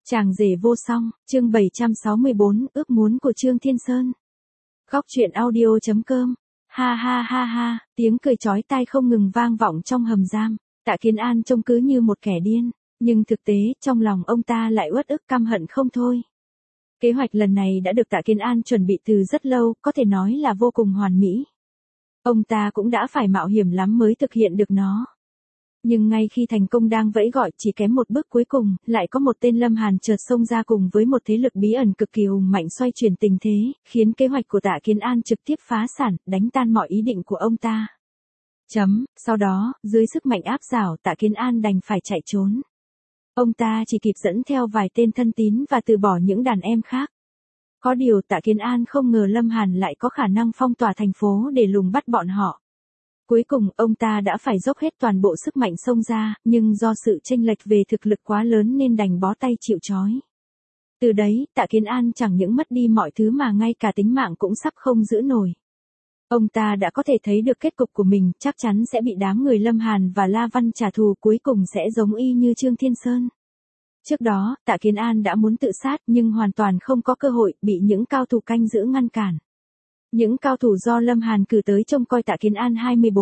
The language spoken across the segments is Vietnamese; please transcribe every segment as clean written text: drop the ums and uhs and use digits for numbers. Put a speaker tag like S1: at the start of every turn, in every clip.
S1: Chàng rể vô song, chương 764, ước muốn của Trương Thiên Sơn. Góc truyện audio.com. Ha ha ha ha, tiếng cười chói tai không ngừng vang vọng trong hầm giam. Tạ Kiến An trông cứ như một kẻ điên, nhưng thực tế, trong lòng ông ta lại uất ức căm hận không thôi. Kế hoạch lần này đã được Tạ Kiến An chuẩn bị từ rất lâu, có thể nói là vô cùng hoàn mỹ. Ông ta cũng đã phải mạo hiểm lắm mới thực hiện được nó. Nhưng ngay khi thành công đang vẫy gọi chỉ kém một bước cuối cùng, lại có một tên Lâm Hàn chợt xông ra cùng với một thế lực bí ẩn cực kỳ hùng mạnh xoay chuyển tình thế, khiến kế hoạch của Tạ Kiến An trực tiếp phá sản, đánh tan mọi ý định của ông ta. Sau đó, dưới sức mạnh áp đảo Tạ Kiến An đành phải chạy trốn. Ông ta chỉ kịp dẫn theo vài tên thân tín và từ bỏ những đàn em khác. Có điều Tạ Kiến An không ngờ Lâm Hàn lại có khả năng phong tỏa thành phố để lùng bắt bọn họ. Cuối cùng, ông ta đã phải dốc hết toàn bộ sức mạnh xông ra, nhưng do sự chênh lệch về thực lực quá lớn nên đành bó tay chịu trói. Từ đấy, Tạ Kiến An chẳng những mất đi mọi thứ mà ngay cả tính mạng cũng sắp không giữ nổi. Ông ta đã có thể thấy được kết cục của mình, chắc chắn sẽ bị đám người Lâm Hàn và La Văn trả thù, cuối cùng sẽ giống y như Trương Thiên Sơn. Trước đó, Tạ Kiến An đã muốn tự sát nhưng hoàn toàn không có cơ hội, bị những cao thủ canh giữ ngăn cản. Những cao thủ do Lâm Hàn cử tới trông coi Tạ Kiến An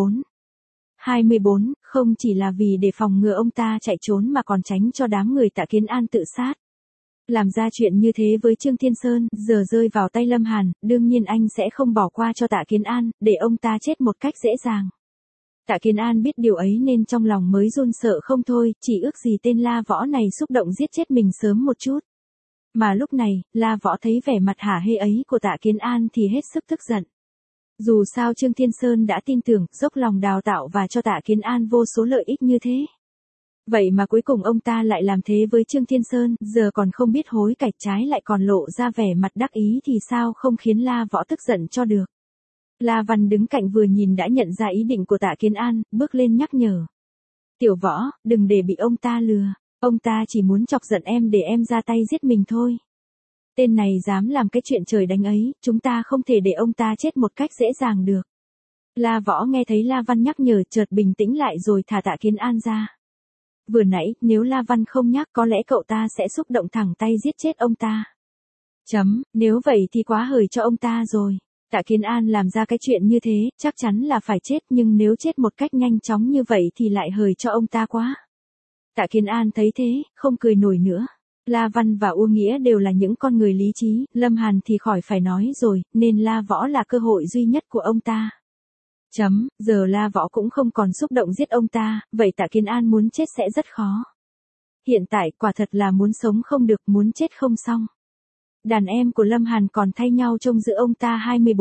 S1: 24, không chỉ là vì để phòng ngừa ông ta chạy trốn mà còn tránh cho đám người Tạ Kiến An tự sát. Làm ra chuyện như thế với Trương Thiên Sơn, giờ rơi vào tay Lâm Hàn, đương nhiên anh sẽ không bỏ qua cho Tạ Kiến An, để ông ta chết một cách dễ dàng. Tạ Kiến An biết điều ấy nên trong lòng mới run sợ không thôi, chỉ ước gì tên La Võ này xúc động giết chết mình sớm một chút. Mà lúc này, La Võ thấy vẻ mặt hả hê ấy của Tạ Kiến An thì hết sức tức giận. Dù sao Trương Thiên Sơn đã tin tưởng, dốc lòng đào tạo và cho Tạ Kiến An vô số lợi ích như thế. Vậy mà cuối cùng ông ta lại làm thế với Trương Thiên Sơn, giờ còn không biết hối cải, trái lại còn lộ ra vẻ mặt đắc ý thì sao không khiến La Võ tức giận cho được. La Văn đứng cạnh vừa nhìn đã nhận ra ý định của Tạ Kiến An, bước lên nhắc nhở. Tiểu Võ, đừng để bị ông ta lừa. Ông ta chỉ muốn chọc giận em để em ra tay giết mình thôi. Tên này dám làm cái chuyện trời đánh ấy, chúng ta không thể để ông ta chết một cách dễ dàng được. La Võ nghe thấy La Văn nhắc nhở chợt bình tĩnh lại rồi thả Tạ Kiến An ra. Vừa nãy, nếu La Văn không nhắc có lẽ cậu ta sẽ xúc động thẳng tay giết chết ông ta. Nếu vậy thì quá hời cho ông ta rồi. Tạ Kiến An làm ra cái chuyện như thế, chắc chắn là phải chết, nhưng nếu chết một cách nhanh chóng như vậy thì lại hời cho ông ta quá. Tạ Kiến An thấy thế, không cười nổi nữa. La Văn và Uông Nghĩa đều là những con người lý trí, Lâm Hàn thì khỏi phải nói rồi, nên La Võ là cơ hội duy nhất của ông ta. Giờ La Võ cũng không còn xúc động giết ông ta, vậy Tạ Kiến An muốn chết sẽ rất khó. Hiện tại quả thật là muốn sống không được, muốn chết không xong. Đàn em của Lâm Hàn còn thay nhau trông giữ ông ta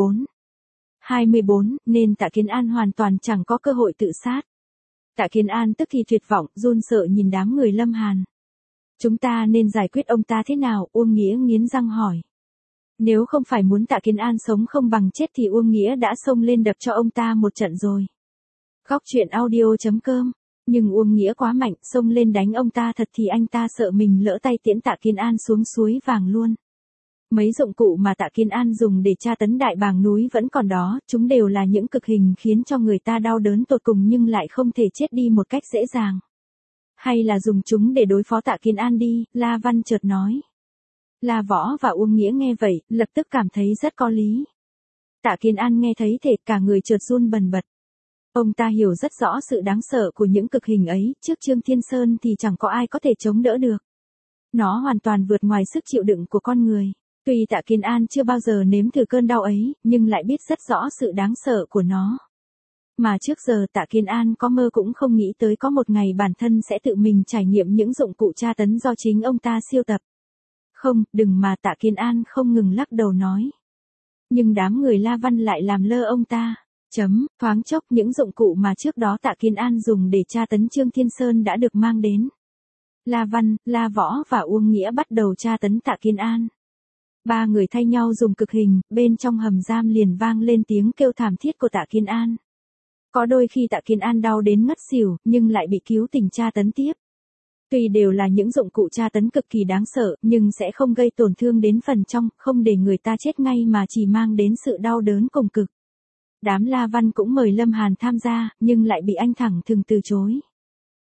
S1: 24, nên Tạ Kiến An hoàn toàn chẳng có cơ hội tự sát. Tạ Kiến An tức thì tuyệt vọng, run sợ nhìn đám người Lâm Hàn. Chúng ta nên giải quyết ông ta thế nào? Uông Nghĩa nghiến răng hỏi. Nếu không phải muốn Tạ Kiến An sống không bằng chết thì Uông Nghĩa đã xông lên đập cho ông ta một trận rồi. Góc truyện audio.com. Nhưng Uông Nghĩa quá mạnh, xông lên đánh ông ta thật thì anh ta sợ mình lỡ tay tiễn Tạ Kiến An xuống suối vàng luôn. Mấy dụng cụ mà Tạ Kiến An dùng để tra tấn Đại Bàng núi vẫn còn đó, chúng đều là những cực hình khiến cho người ta đau đớn tột cùng nhưng lại không thể chết đi một cách dễ dàng. Hay là dùng chúng để đối phó Tạ Kiến An đi, La Văn chợt nói. La Võ và Uông Nghĩa nghe vậy, lập tức cảm thấy rất có lý. Tạ Kiến An nghe thấy thể cả người chợt run bần bật. Ông ta hiểu rất rõ sự đáng sợ của những cực hình ấy, trước Trương Thiên Sơn thì chẳng có ai có thể chống đỡ được. Nó hoàn toàn vượt ngoài sức chịu đựng của con người. Tuy Tạ Kiến An chưa bao giờ nếm thử cơn đau ấy, nhưng lại biết rất rõ sự đáng sợ của nó. Mà trước giờ Tạ Kiến An có mơ cũng không nghĩ tới có một ngày bản thân sẽ tự mình trải nghiệm những dụng cụ tra tấn do chính ông ta siêu tập. Không, đừng mà Tạ Kiến An không ngừng lắc đầu nói. Nhưng đám người La Văn lại làm lơ ông ta. Thoáng chốc những dụng cụ mà trước đó Tạ Kiến An dùng để tra tấn Trương Thiên Sơn đã được mang đến. La Văn, La Võ và Uông Nghĩa bắt đầu tra tấn Tạ Kiến An. Ba người thay nhau dùng cực hình, bên trong hầm giam liền vang lên tiếng kêu thảm thiết của Tạ Kiến An. Có đôi khi Tạ Kiến An đau đến ngất xỉu, nhưng lại bị cứu tỉnh tra tấn tiếp. Tuy đều là những dụng cụ tra tấn cực kỳ đáng sợ, nhưng sẽ không gây tổn thương đến phần trong, không để người ta chết ngay mà chỉ mang đến sự đau đớn cùng cực. Đám La Văn cũng mời Lâm Hàn tham gia, nhưng lại bị anh thẳng thừng từ chối.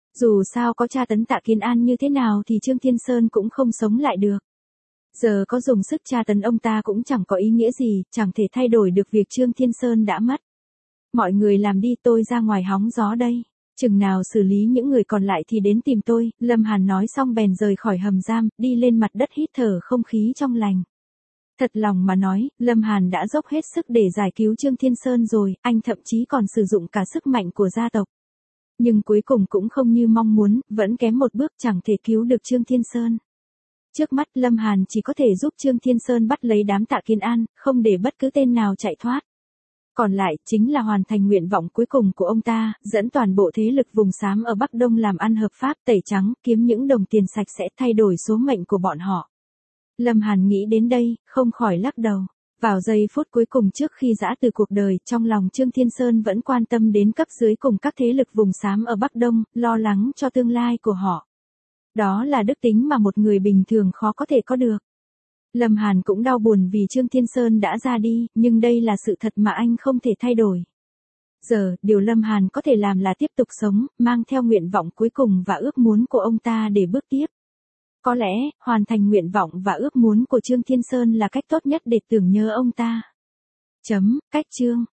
S1: Dù sao có tra tấn Tạ Kiến An như thế nào thì Trương Thiên Sơn cũng không sống lại được. Giờ có dùng sức tra tấn ông ta cũng chẳng có ý nghĩa gì, chẳng thể thay đổi được việc Trương Thiên Sơn đã mất. Mọi người làm đi, tôi ra ngoài hóng gió đây. Chừng nào xử lý những người còn lại thì đến tìm tôi. Lâm Hàn nói xong bèn rời khỏi hầm giam, đi lên mặt đất hít thở không khí trong lành. Thật lòng mà nói, Lâm Hàn đã dốc hết sức để giải cứu Trương Thiên Sơn rồi, anh thậm chí còn sử dụng cả sức mạnh của gia tộc. Nhưng cuối cùng cũng không như mong muốn, vẫn kém một bước, chẳng thể cứu được Trương Thiên Sơn. Trước mắt Lâm Hàn chỉ có thể giúp Trương Thiên Sơn bắt lấy đám Tạ Kiến An, không để bất cứ tên nào chạy thoát. Còn lại chính là hoàn thành nguyện vọng cuối cùng của ông ta, dẫn toàn bộ thế lực vùng xám ở Bắc Đông làm ăn hợp pháp, tẩy trắng, kiếm những đồng tiền sạch sẽ, thay đổi số mệnh của bọn họ. Lâm Hàn nghĩ đến đây, không khỏi lắc đầu. Vào giây phút cuối cùng trước khi giã từ cuộc đời, trong lòng Trương Thiên Sơn vẫn quan tâm đến cấp dưới cùng các thế lực vùng xám ở Bắc Đông, lo lắng cho tương lai của họ. Đó là đức tính mà một người bình thường khó có thể có được. Lâm Hàn cũng đau buồn vì Trương Thiên Sơn đã ra đi, nhưng đây là sự thật mà anh không thể thay đổi. Giờ, điều Lâm Hàn có thể làm là tiếp tục sống, mang theo nguyện vọng cuối cùng và ước muốn của ông ta để bước tiếp. Có lẽ, hoàn thành nguyện vọng và ước muốn của Trương Thiên Sơn là cách tốt nhất để tưởng nhớ ông ta. Cách chương